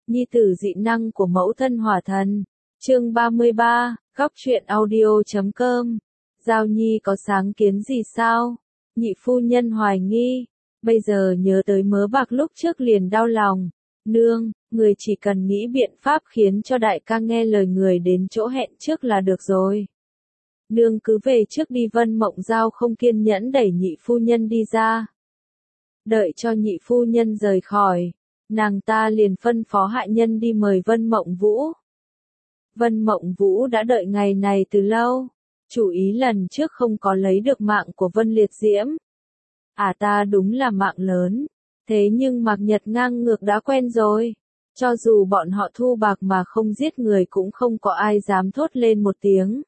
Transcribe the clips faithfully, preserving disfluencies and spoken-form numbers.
Nhi tử dị năng của mẫu thân hỏa thần. Chương ba mươi ba, góc truyện audio chấm com. Giao Nhi có sáng kiến gì sao? Nhị phu nhân hoài nghi. Bây giờ nhớ tới mớ bạc lúc trước liền đau lòng. Nương, người chỉ cần nghĩ biện pháp khiến cho đại ca nghe lời người đến chỗ hẹn trước là được rồi. Nương cứ về trước đi. Vân Mộng Giao không kiên nhẫn đẩy nhị phu nhân đi ra. Đợi cho nhị phu nhân rời khỏi, nàng ta liền phân phó hạ nhân đi mời Vân Mộng Vũ. Vân Mộng Vũ đã đợi ngày này từ lâu, chủ ý lần trước không có lấy được mạng của Vân Liệt Diễm. À ta đúng là mạng lớn, thế nhưng Mạc Nhật ngang ngược đã quen rồi. Cho dù bọn họ thu bạc mà không giết người cũng không có ai dám thốt lên một tiếng.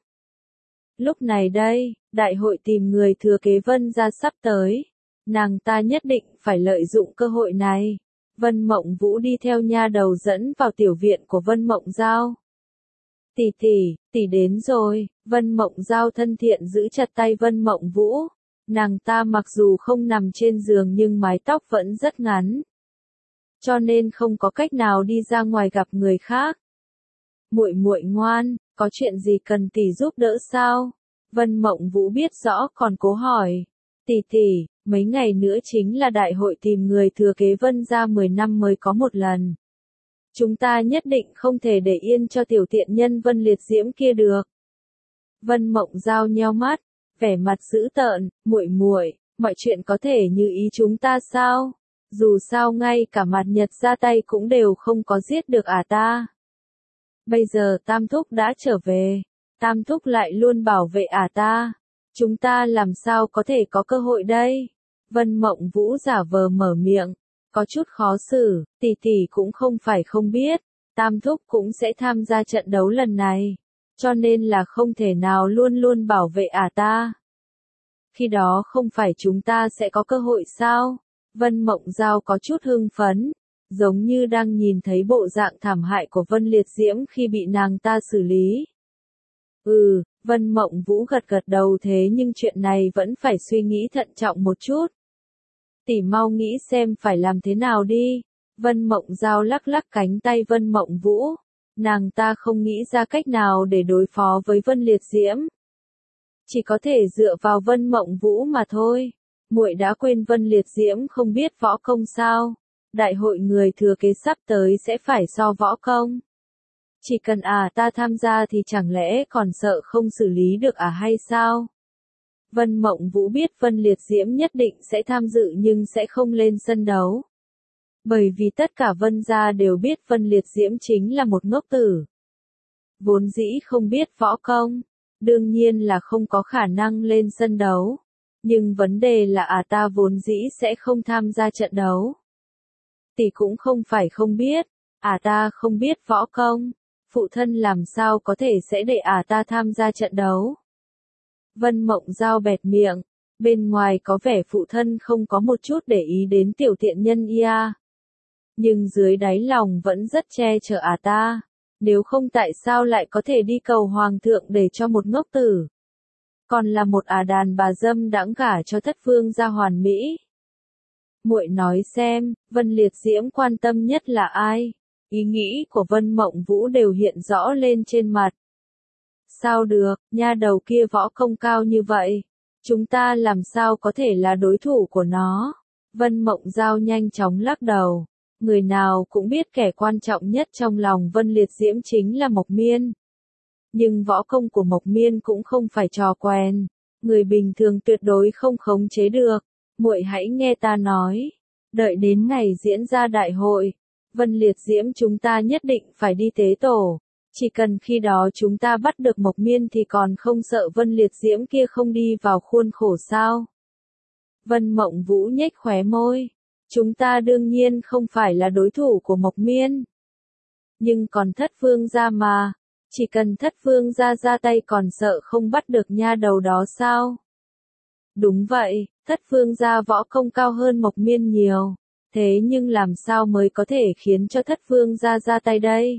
Lúc này đây, đại hội tìm người thừa kế Vân gia sắp tới. Nàng ta nhất định phải lợi dụng cơ hội này. Vân Mộng Vũ đi theo nha đầu dẫn vào tiểu viện của Vân Mộng Giao. Tỷ tỷ, tỷ đến rồi. Vân Mộng Giao thân thiện giữ chặt tay Vân Mộng Vũ. Nàng ta mặc dù không nằm trên giường nhưng mái tóc vẫn rất ngắn, cho nên không có cách nào đi ra ngoài gặp người khác. Muội muội ngoan, có chuyện gì cần tỷ giúp đỡ sao? Vân Mộng Vũ biết rõ còn cố hỏi. Tỷ tỷ, mấy ngày nữa chính là đại hội tìm người thừa kế Vân gia mười năm mới có một lần. Chúng ta nhất định không thể để yên cho tiểu tiện nhân Vân Liệt Diễm kia được. Vân Mộng Giao nheo mắt, vẻ mặt dữ tợn. Muội muội, mọi chuyện có thể như ý chúng ta sao? Dù sao ngay cả Mạt Nhật ra tay cũng đều không có giết được ả ta. Bây giờ Tam Thúc đã trở về, Tam Thúc lại luôn bảo vệ ả ta. Chúng ta làm sao có thể có cơ hội đây? Vân Mộng Vũ giả vờ mở miệng, có chút khó xử. Tỷ tỷ cũng không phải không biết, Tam Thúc cũng sẽ tham gia trận đấu lần này, cho nên là không thể nào luôn luôn bảo vệ ả ta. Khi đó không phải chúng ta sẽ có cơ hội sao? Vân Mộng Giao có chút hưng phấn, giống như đang nhìn thấy bộ dạng thảm hại của Vân Liệt Diễm khi bị nàng ta xử lý. Ừ, Vân Mộng Vũ gật gật đầu. Thế nhưng chuyện này vẫn phải suy nghĩ thận trọng một chút. Tỷ mau nghĩ xem phải làm thế nào đi. Vân Mộng Giao lắc lắc cánh tay Vân Mộng Vũ. Nàng ta không nghĩ ra cách nào để đối phó với Vân Liệt Diễm. Chỉ có thể dựa vào Vân Mộng Vũ mà thôi. Muội đã quên Vân Liệt Diễm không biết võ công sao? Đại hội người thừa kế sắp tới sẽ phải so võ công. Chỉ cần à ta tham gia thì chẳng lẽ còn sợ không xử lý được à hay sao? Vân Mộng Vũ biết Vân Liệt Diễm nhất định sẽ tham dự nhưng sẽ không lên sân đấu. Bởi vì tất cả Vân gia đều biết Vân Liệt Diễm chính là một ngốc tử. Vốn dĩ không biết võ công, đương nhiên là không có khả năng lên sân đấu. Nhưng vấn đề là à ta vốn dĩ sẽ không tham gia trận đấu. Tỷ cũng không phải không biết, à ta không biết võ công. Phụ thân làm sao có thể sẽ để ả ta tham gia trận đấu? Vân Mộng Giao bẹt miệng, bên ngoài có vẻ phụ thân không có một chút để ý đến tiểu tiện nhân ia. Nhưng dưới đáy lòng vẫn rất che chở ả ta, nếu không tại sao lại có thể đi cầu hoàng thượng để cho một ngốc tử. Còn là một ả đàn bà dâm đãng gả cho thất vương gia hoàn mỹ. Muội nói xem, Vân Liệt Diễm quan tâm nhất là ai? Ý nghĩ của Vân Mộng Vũ đều hiện rõ lên trên mặt. Sao được, nha đầu kia võ công cao như vậy, chúng ta làm sao có thể là đối thủ của nó? Vân Mộng Giao nhanh chóng lắc đầu. Người nào cũng biết kẻ quan trọng nhất trong lòng Vân Liệt Diễm chính là Mộc Miên. Nhưng võ công của Mộc Miên cũng không phải trò quen, người bình thường tuyệt đối không khống chế được. Muội hãy nghe ta nói, đợi đến ngày diễn ra đại hội, Vân Liệt Diễm chúng ta nhất định phải đi tế tổ. Chỉ cần khi đó chúng ta bắt được Mộc Miên thì còn không sợ Vân Liệt Diễm kia không đi vào khuôn khổ sao? Vân Mộng Vũ nhếch khóe môi. Chúng ta đương nhiên không phải là đối thủ của Mộc Miên. Nhưng còn thất vương gia mà. Chỉ cần thất vương gia ra tay còn sợ không bắt được nha đầu đó sao? Đúng vậy, thất vương gia võ công cao hơn Mộc Miên nhiều. Thế nhưng làm sao mới có thể khiến cho thất vương gia ra tay đây?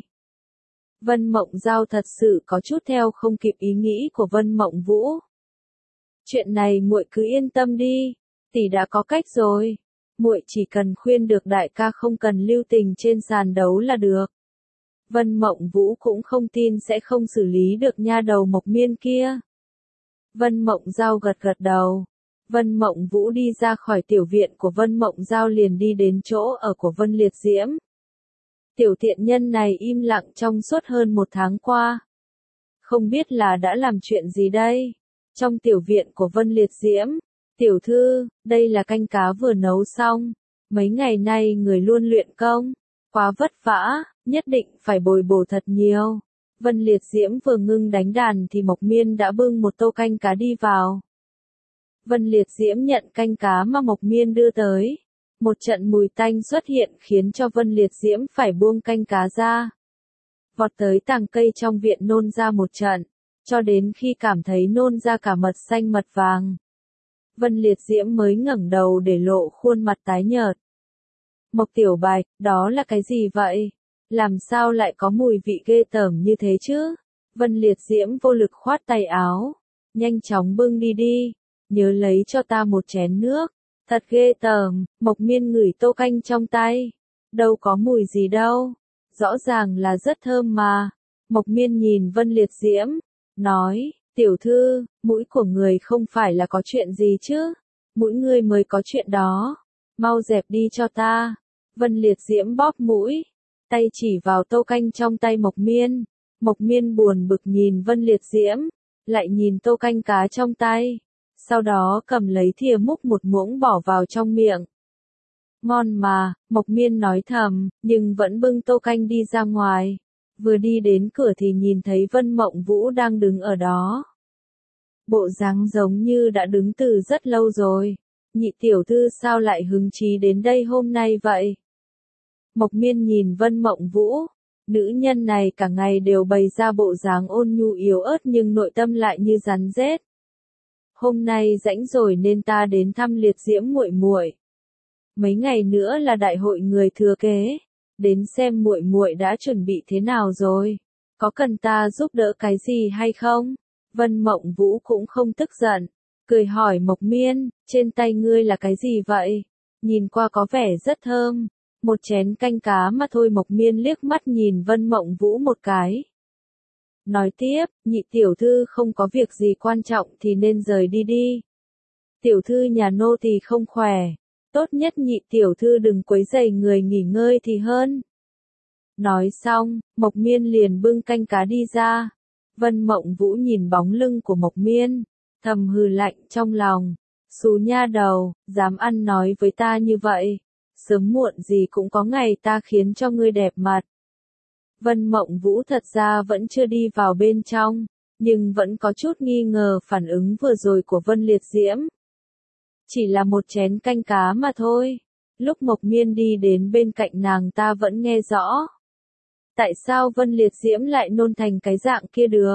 Vân Mộng Giao thật sự có chút theo không kịp ý nghĩ của Vân Mộng Vũ. Chuyện này muội cứ yên tâm đi, tỷ đã có cách rồi. muội chỉ cần khuyên được đại ca không cần lưu tình trên sàn đấu là được. Vân Mộng Vũ cũng không tin sẽ không xử lý được nha đầu Mộc Miên kia. Vân Mộng Giao gật gật đầu. Vân Mộng Vũ đi ra khỏi tiểu viện của Vân Mộng Giao liền đi đến chỗ ở của Vân Liệt Diễm. Tiểu tiện nhân này im lặng trong suốt hơn một tháng qua. Không biết là đã làm chuyện gì đây? Trong tiểu viện của Vân Liệt Diễm, tiểu thư, đây là canh cá vừa nấu xong. Mấy ngày nay người luôn luyện công, quá vất vả, nhất định phải bồi bổ thật nhiều. Vân Liệt Diễm vừa ngưng đánh đàn thì Mộc Miên đã bưng một tô canh cá đi vào. Vân Liệt Diễm nhận canh cá mà Mộc Miên đưa tới. Một trận mùi tanh xuất hiện khiến cho Vân Liệt Diễm phải buông canh cá ra. Vọt tới tàng cây trong viện nôn ra một trận, cho đến khi cảm thấy nôn ra cả mật xanh mật vàng. Vân Liệt Diễm mới ngẩng đầu để lộ khuôn mặt tái nhợt. Mộc Tiểu Bạch, đó là cái gì vậy? Làm sao lại có mùi vị ghê tởm như thế chứ? Vân Liệt Diễm vô lực khoát tay áo. Nhanh chóng bưng đi đi, nhớ lấy cho ta một chén nước. Thật ghê tởm, Mộc Miên ngửi tô canh trong tay. Đâu có mùi gì đâu, rõ ràng là rất thơm mà. Mộc Miên nhìn Vân Liệt Diễm, nói, tiểu thư, mũi của người không phải là có chuyện gì chứ? Mũi ngươi mới có chuyện đó, mau dẹp đi cho ta. Vân Liệt Diễm bóp mũi, tay chỉ vào tô canh trong tay Mộc Miên. Mộc Miên buồn bực nhìn Vân Liệt Diễm, lại nhìn tô canh cá trong tay. Sau đó cầm lấy thìa múc một muỗng bỏ vào trong miệng. Ngon mà, Mộc Miên nói thầm, nhưng vẫn bưng tô canh đi ra ngoài. Vừa đi đến cửa thì nhìn thấy Vân Mộng Vũ đang đứng ở đó. Bộ dáng giống như đã đứng từ rất lâu rồi. Nhị tiểu thư sao lại hứng chí đến đây hôm nay vậy? Mộc Miên nhìn Vân Mộng Vũ. Nữ nhân này cả ngày đều bày ra bộ dáng ôn nhu yếu ớt nhưng nội tâm lại như rắn rết. Hôm nay rãnh rồi nên ta đến thăm Liệt Diễm muội muội. Mấy ngày nữa là đại hội người thừa kế, đến xem muội muội đã chuẩn bị thế nào rồi, có cần ta giúp đỡ cái gì hay không? Vân Mộng Vũ cũng không tức giận, cười hỏi Mộc Miên, trên tay ngươi là cái gì vậy? Nhìn qua có vẻ rất thơm, một chén canh cá mà thôi. Mộc Miên liếc mắt nhìn Vân Mộng Vũ một cái. Nói tiếp, nhị tiểu thư không có việc gì quan trọng thì nên rời đi đi. Tiểu thư nhà nô tỳ không khỏe, tốt nhất nhị tiểu thư đừng quấy rầy người nghỉ ngơi thì hơn. Nói xong, Mộc Miên liền bưng canh cá đi ra. Vân Mộng Vũ nhìn bóng lưng của Mộc Miên, thầm hừ lạnh trong lòng. Xú nha đầu, dám ăn nói với ta như vậy, sớm muộn gì cũng có ngày ta khiến cho ngươi đẹp mặt. Vân Mộng Vũ thật ra vẫn chưa đi vào bên trong, nhưng vẫn có chút nghi ngờ phản ứng vừa rồi của Vân Liệt Diễm. Chỉ là một chén canh cá mà thôi. Lúc Mộc Miên đi đến bên cạnh nàng ta vẫn nghe rõ. Tại sao Vân Liệt Diễm lại nôn thành cái dạng kia được?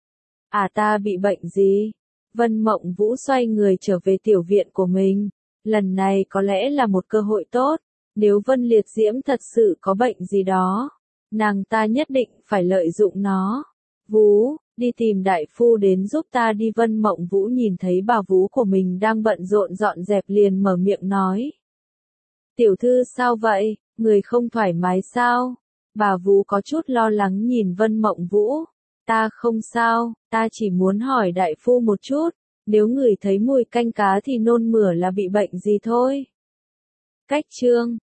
À ta bị bệnh gì? Vân Mộng Vũ xoay người trở về tiểu viện của mình. Lần này có lẽ là một cơ hội tốt. Nếu Vân Liệt Diễm thật sự có bệnh gì đó, nàng ta nhất định phải lợi dụng nó. Vũ, đi tìm đại phu đến giúp ta đi. Vân Mộng Vũ nhìn thấy bà vú của mình đang bận rộn dọn dẹp liền mở miệng nói. Tiểu thư sao vậy, người không thoải mái sao? Bà vú có chút lo lắng nhìn Vân Mộng Vũ. Ta không sao, ta chỉ muốn hỏi đại phu một chút, nếu người thấy mùi canh cá thì nôn mửa là bị bệnh gì thôi. Cách chương